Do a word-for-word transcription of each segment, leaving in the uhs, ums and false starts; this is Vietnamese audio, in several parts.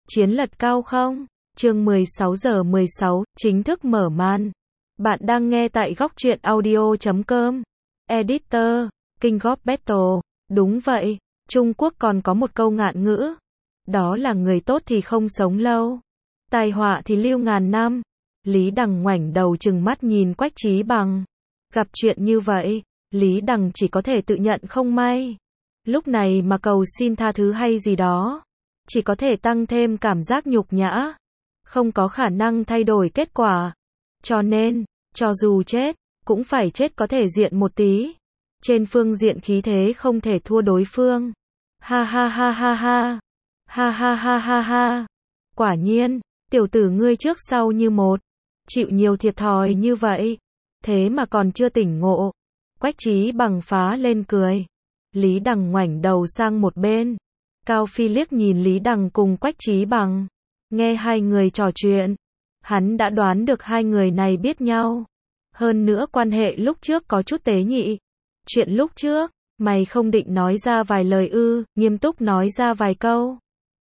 Chiến lật cao không? Chương mười sáu giờ mười sáu, chính thức mở màn. Bạn đang nghe tại góc truyện audio chấm com. Editor, King of Battle. Đúng vậy, Trung Quốc còn có một câu ngạn ngữ. Đó là người tốt thì không sống lâu, tai họa thì lưu ngàn năm. Lý Đằng ngoảnh đầu trừng mắt nhìn Quách Chí Bằng. Gặp chuyện như vậy, Lý Đằng chỉ có thể tự nhận không may. Lúc này mà cầu xin tha thứ hay gì đó, chỉ có thể tăng thêm cảm giác nhục nhã, không có khả năng thay đổi kết quả. Cho nên, cho dù chết, cũng phải chết có thể diện một tí. Trên phương diện khí thế không thể thua đối phương. Ha ha ha ha ha. Ha ha ha ha ha. Quả nhiên, tiểu tử ngươi trước sau như một. Chịu nhiều thiệt thòi như vậy, thế mà còn chưa tỉnh ngộ. Quách Chí Bằng phá lên cười. Lý Đằng ngoảnh đầu sang một bên. Cao Phi liếc nhìn Lý Đằng cùng Quách Chí Bằng. Nghe hai người trò chuyện, hắn đã đoán được hai người này biết nhau. Hơn nữa quan hệ lúc trước có chút tế nhị. Chuyện lúc trước, mày không định nói ra vài lời ư, nghiêm túc nói ra vài câu.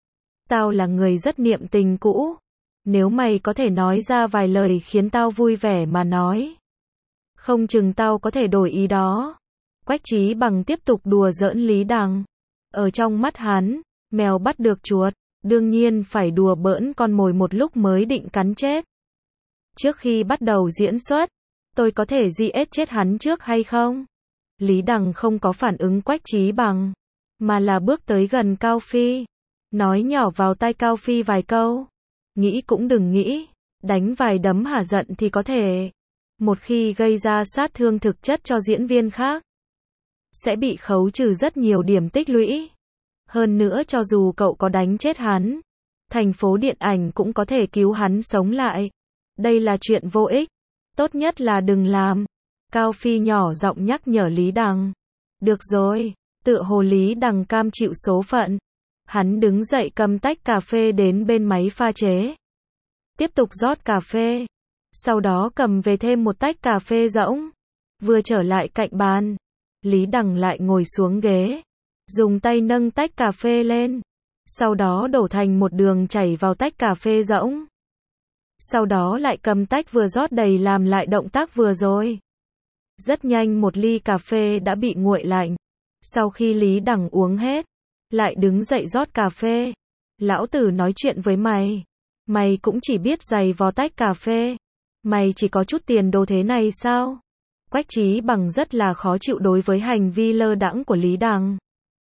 Tao là người rất niệm tình cũ. Nếu mày có thể nói ra vài lời khiến tao vui vẻ mà nói, không chừng tao có thể đổi ý đó. Quách Chí Bằng tiếp tục đùa giỡn Lý Đằng. Ở trong mắt hắn, mèo bắt được chuột, đương nhiên phải đùa bỡn con mồi một lúc mới định cắn chết. Trước khi bắt đầu diễn xuất, tôi có thể gi ết chết hắn trước hay không? Lý Đằng không có phản ứng Quách Chí Bằng, mà là bước tới gần Cao Phi, nói nhỏ vào tai Cao Phi vài câu. Nghĩ cũng đừng nghĩ, đánh vài đấm hả giận thì có thể. Một khi gây ra sát thương thực chất cho diễn viên khác, sẽ bị khấu trừ rất nhiều điểm tích lũy. Hơn nữa cho dù cậu có đánh chết hắn, thành phố điện ảnh cũng có thể cứu hắn sống lại. Đây là chuyện vô ích, tốt nhất là đừng làm. Cao Phi nhỏ giọng nhắc nhở Lý Đằng. Được rồi, tựa hồ Lý Đằng cam chịu số phận. Hắn đứng dậy cầm tách cà phê đến bên máy pha chế, tiếp tục rót cà phê. Sau đó cầm về thêm một tách cà phê rỗng. Vừa trở lại cạnh bàn, Lý Đằng lại ngồi xuống ghế, dùng tay nâng tách cà phê lên, sau đó đổ thành một đường chảy vào tách cà phê rỗng. Sau đó lại cầm tách vừa rót đầy làm lại động tác vừa rồi. Rất nhanh một ly cà phê đã bị nguội lạnh. Sau khi Lý Đằng uống hết, lại đứng dậy rót cà phê. Lão tử nói chuyện với mày, mày cũng chỉ biết giày vò tách cà phê. Mày chỉ có chút tiền đồ thế này sao? Quách Chí Bằng rất là khó chịu đối với hành vi lơ đãng của Lý Đằng.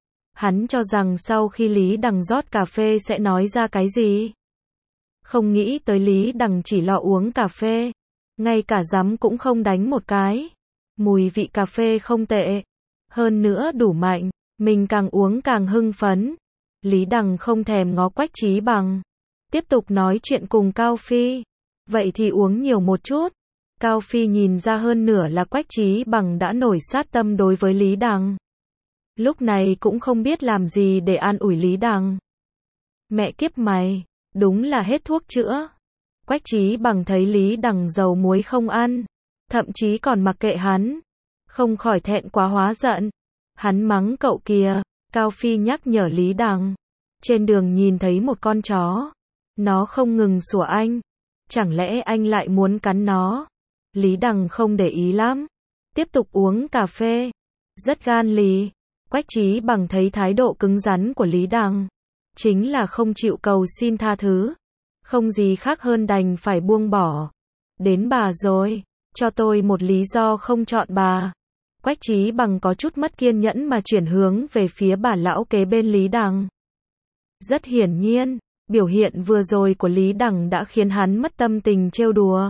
Hắn cho rằng sau khi Lý Đằng rót cà phê sẽ nói ra cái gì. Không nghĩ tới Lý Đằng chỉ lọ uống cà phê, ngay cả dắm cũng không đánh một cái. Mùi vị cà phê không tệ, hơn nữa đủ mạnh, mình càng uống càng hưng phấn. Lý Đằng không thèm ngó Quách Chí Bằng, tiếp tục nói chuyện cùng Cao Phi. Vậy thì uống nhiều một chút. Cao Phi nhìn ra hơn nửa là Quách Chí Bằng đã nổi sát tâm đối với Lý Đằng. Lúc này cũng không biết làm gì để an ủi Lý Đằng. Mẹ kiếp mày, đúng là hết thuốc chữa. Quách Chí Bằng thấy Lý Đằng dầu muối không ăn, thậm chí còn mặc kệ hắn, không khỏi thẹn quá hóa giận. Hắn mắng cậu kìa. Cao Phi nhắc nhở Lý Đằng. Trên đường nhìn thấy một con chó, nó không ngừng sủa anh. Chẳng lẽ anh lại muốn cắn nó? Lý Đằng không để ý lắm, tiếp tục uống cà phê. Rất gan lì. Quách Chí Bằng thấy thái độ cứng rắn của Lý Đằng, chính là không chịu cầu xin tha thứ. Không gì khác hơn đành phải buông bỏ. Đến bà rồi, cho tôi một lý do không chọn bà. Quách Chí Bằng có chút mất kiên nhẫn mà chuyển hướng về phía bà lão kế bên Lý Đằng. Rất hiển nhiên, biểu hiện vừa rồi của Lý Đằng đã khiến hắn mất tâm tình trêu đùa.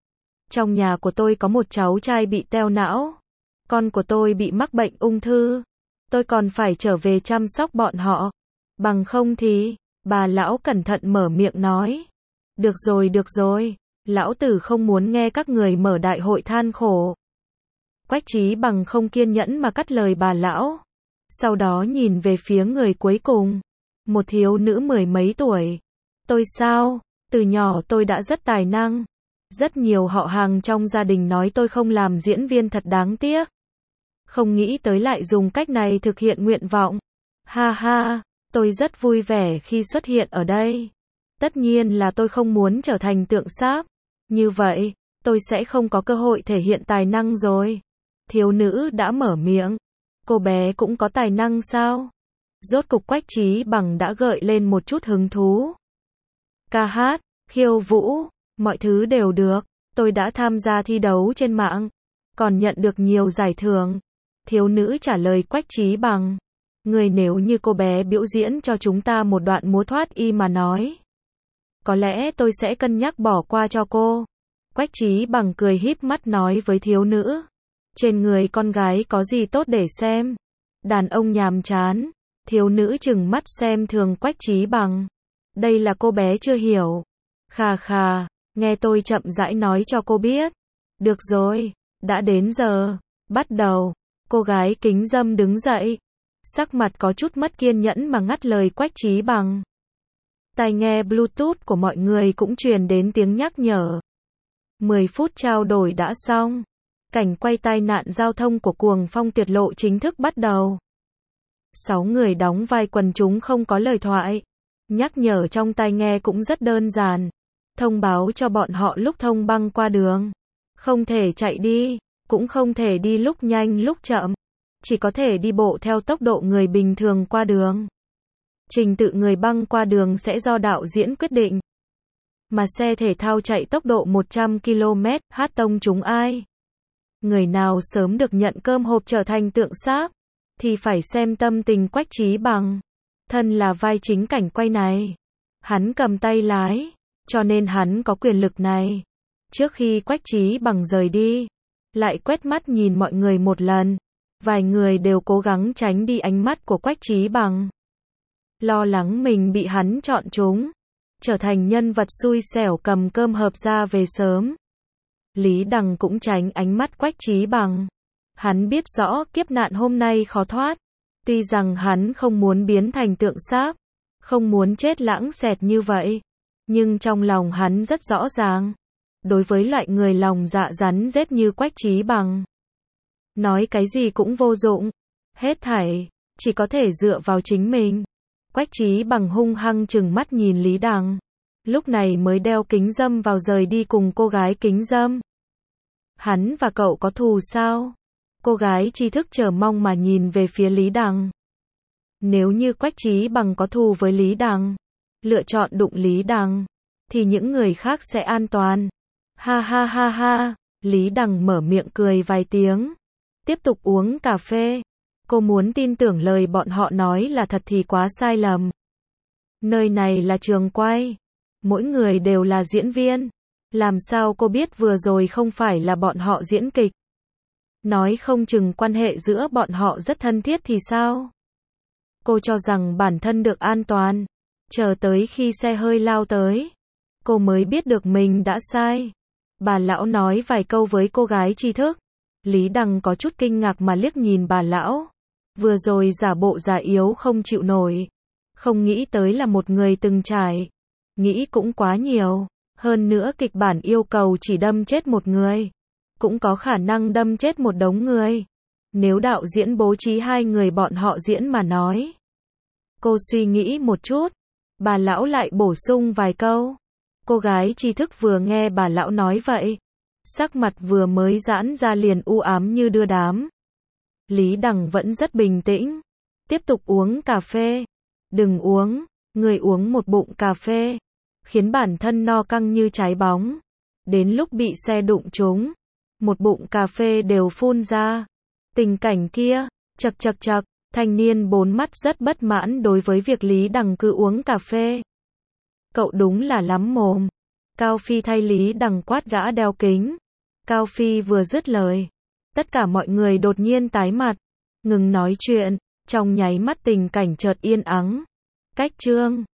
Trong nhà của tôi có một cháu trai bị teo não, con của tôi bị mắc bệnh ung thư, tôi còn phải trở về chăm sóc bọn họ. Bằng không thì, bà lão cẩn thận mở miệng nói. Được rồi được rồi, lão tử không muốn nghe các người mở đại hội than khổ. Quách Chí Bằng không kiên nhẫn mà cắt lời bà lão. Sau đó nhìn về phía người cuối cùng, một thiếu nữ mười mấy tuổi. Tôi sao? Từ nhỏ tôi đã rất tài năng. Rất nhiều họ hàng trong gia đình nói tôi không làm diễn viên thật đáng tiếc. Không nghĩ tới lại dùng cách này thực hiện nguyện vọng. Ha ha, tôi rất vui vẻ khi xuất hiện ở đây. Tất nhiên là tôi không muốn trở thành tượng sáp. Như vậy, tôi sẽ không có cơ hội thể hiện tài năng rồi. Thiếu nữ đã mở miệng. Cô bé cũng có tài năng sao? Rốt cục Quách Chí Bằng đã gợi lên một chút hứng thú. Ca hát, khiêu vũ, mọi thứ đều được. Tôi đã tham gia thi đấu trên mạng, còn nhận được nhiều giải thưởng. Thiếu nữ trả lời Quách Chí Bằng. Người nếu như cô bé biểu diễn cho chúng ta một đoạn múa thoát y mà nói. Có lẽ tôi sẽ cân nhắc bỏ qua cho cô. Quách Chí Bằng cười híp mắt nói với thiếu nữ. Trên người con gái có gì tốt để xem? Đàn ông nhàm chán. Thiếu nữ trừng mắt xem thường Quách Chí Bằng. Đây là cô bé chưa hiểu. Khà khà, nghe tôi chậm rãi nói cho cô biết. Được rồi, đã đến giờ. Bắt đầu. Cô gái kính dâm đứng dậy. Sắc mặt có chút mất kiên nhẫn mà ngắt lời Quách Chí Bằng. Tai nghe Bluetooth của mọi người cũng truyền đến tiếng nhắc nhở. mười phút trao đổi đã xong. Cảnh quay tai nạn giao thông của Cuồng Phong Tuyệt Lộ chính thức bắt đầu. Sáu người đóng vai quần chúng không có lời thoại. Nhắc nhở trong tai nghe cũng rất đơn giản. Thông báo cho bọn họ lúc thông băng qua đường. Không thể chạy đi, cũng không thể đi lúc nhanh lúc chậm. Chỉ có thể đi bộ theo tốc độ người bình thường qua đường. Trình tự người băng qua đường sẽ do đạo diễn quyết định. Mà xe thể thao chạy tốc độ một trăm ki lô mét, hát tông trúng ai? Người nào sớm được nhận cơm hộp trở thành tượng sáp, thì phải xem tâm tình Quách Chí Bằng. Thân là vai chính cảnh quay này. Hắn cầm tay lái, cho nên hắn có quyền lực này. Trước khi Quách Chí Bằng rời đi, lại quét mắt nhìn mọi người một lần. Vài người đều cố gắng tránh đi ánh mắt của Quách Chí Bằng. Lo lắng mình bị hắn chọn trúng. Trở thành nhân vật xui xẻo cầm cơm hộp ra về sớm. Lý Đằng cũng tránh ánh mắt Quách Chí Bằng. Hắn biết rõ kiếp nạn hôm nay khó thoát. Tuy rằng hắn không muốn biến thành tượng sáp, không muốn chết lãng xẹt như vậy. Nhưng trong lòng hắn rất rõ ràng. Đối với loại người lòng dạ rắn rết như Quách Chí Bằng, nói cái gì cũng vô dụng. Hết thảy, chỉ có thể dựa vào chính mình. Quách Chí Bằng hung hăng trừng mắt nhìn Lý Đằng. Lúc này mới đeo kính dâm vào rời đi cùng cô gái kính dâm. Hắn và cậu có thù sao? Cô gái tri thức chờ mong mà nhìn về phía Lý Đằng. Nếu như Quách Chí Bằng có thù với Lý Đằng, lựa chọn đụng Lý Đằng, thì những người khác sẽ an toàn. Ha ha ha ha, Lý Đằng mở miệng cười vài tiếng. Tiếp tục uống cà phê. Cô muốn tin tưởng lời bọn họ nói là thật thì quá sai lầm. Nơi này là trường quay. Mỗi người đều là diễn viên. Làm sao cô biết vừa rồi không phải là bọn họ diễn kịch? Nói không chừng quan hệ giữa bọn họ rất thân thiết thì sao? Cô cho rằng bản thân được an toàn. Chờ tới khi xe hơi lao tới, cô mới biết được mình đã sai. Bà lão nói vài câu với cô gái tri thức. Lý Đằng có chút kinh ngạc mà liếc nhìn bà lão. Vừa rồi giả bộ già yếu không chịu nổi. Không nghĩ tới là một người từng trải. Nghĩ cũng quá nhiều. Hơn nữa kịch bản yêu cầu chỉ đâm chết một người. Cũng có khả năng đâm chết một đống người. Nếu đạo diễn bố trí hai người bọn họ diễn mà nói. Cô suy nghĩ một chút. Bà lão lại bổ sung vài câu. Cô gái tri thức vừa nghe bà lão nói vậy, sắc mặt vừa mới giãn ra liền u ám như đưa đám. Lý Đằng vẫn rất bình tĩnh. Tiếp tục uống cà phê. Đừng uống, người uống một bụng cà phê, khiến bản thân no căng như trái bóng. Đến lúc bị xe đụng trúng, một bụng cà phê đều phun ra. Tình cảnh kia, chật chật chật, thanh niên bốn mắt rất bất mãn đối với việc Lý Đằng cứ uống cà phê. Cậu đúng là lắm mồm. Cao Phi thay Lý Đằng quát gã đeo kính. Cao Phi vừa dứt lời, tất cả mọi người đột nhiên tái mặt, ngừng nói chuyện, trong nháy mắt tình cảnh chợt yên ắng. Cách chương